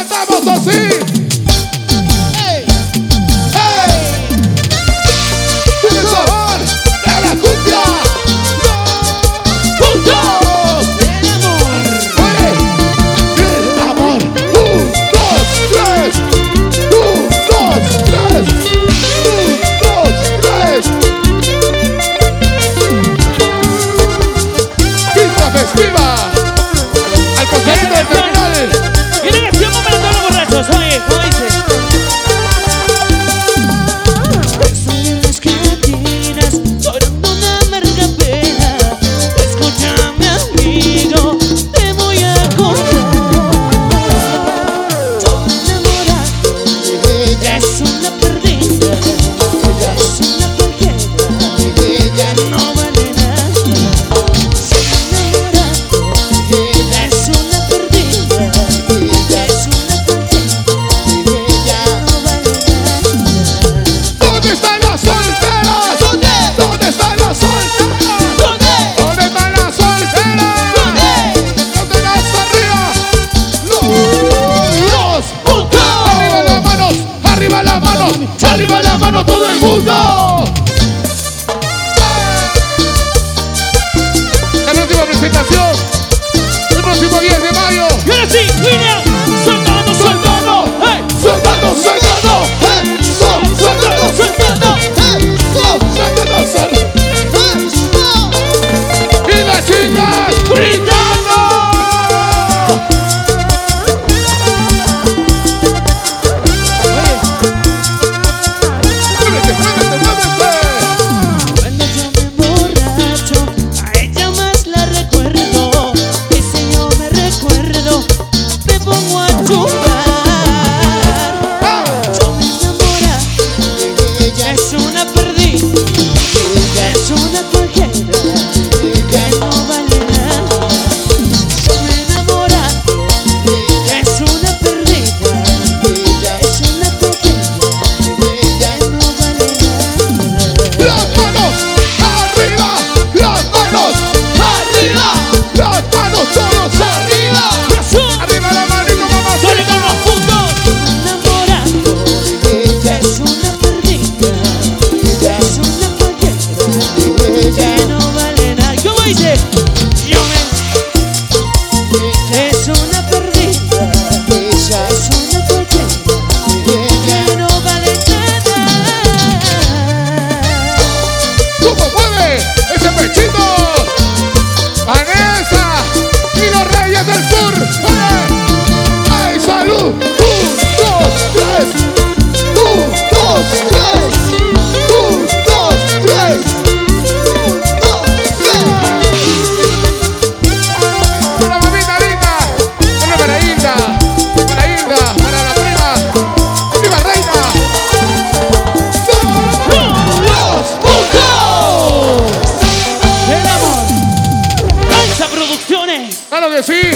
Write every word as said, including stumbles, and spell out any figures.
cantamos así. ¡Hey! ¡Hey! ¡El sabor de la cumbia! ¡Juntos! ¡El amor! ¡El amor! ¡Un, dos, tres! ¡Un, dos, tres! ¡Un, dos, tres! ¡Pista festiva! ¡Al costadito del terminal! Y en este momento los borrachos, oye, ¿cómo dice? Estoy en las cantinas, llorando una amarga pena. Escúchame, amigo, te voy a contar. Soy enamorado, ella es una perdida, ella es una cualquiera, ella no vale nada. Soy enamorado, ella es una perdida, ella es una cualquiera, ella no vale nada. ¿Dónde están las solteras? ¿Dónde? ¿Dónde están las solteras? ¿Dónde? ¿Dónde están las solteras? ¿Dónde? ¿Dónde las arriba? Los, los, ¡Juntos! arriba las manos, arriba las manos, arriba las manos todo el mundo. La próxima presentación, el próximo diez de mayo. Y ahora sí, William, soltando, soltando, hey, Soltando, soltando, eh, sol, soltando, soltando, eh, sol, soltando, sol, eh, sol. Y las chicas gritando. Muévete, muévete, muévete. Cuando yo me emborracho, a ella más la recuerdo. Y si yo me recuerdo, me pongo a chupar. Yo me enamora, ella es una perdida, ella es una cualquiera, ella no vale nada. Yo me enamora, ella es una perdida, ella es una cualquiera, ella no vale nada. Las manos arriba, las manos arriba, las manos todos arriba. Arriba la manito, mamá. ¡Sale con los puntos! Enamorado, ella es una perdida, ella es una cualquiera, ella no vale nada. ¿Cómo dice? Yo me... Ella es una perdida, ella es una cualquiera, ella no vale nada. ¿Cómo mueve ese pechito? Vanessa y los Reyes del Sur. ¡Eh! ¡Ay, salud! Un, dos, tres. Un, dos, tres. Un, dos, tres. Un, dos, tres. Para la mamita linda. Para para Hilda. Para Hilda. Para la prima. ¡Viva reina! ¡Los Bucos! El amor. Danza Producciones. ¡Claro que sí!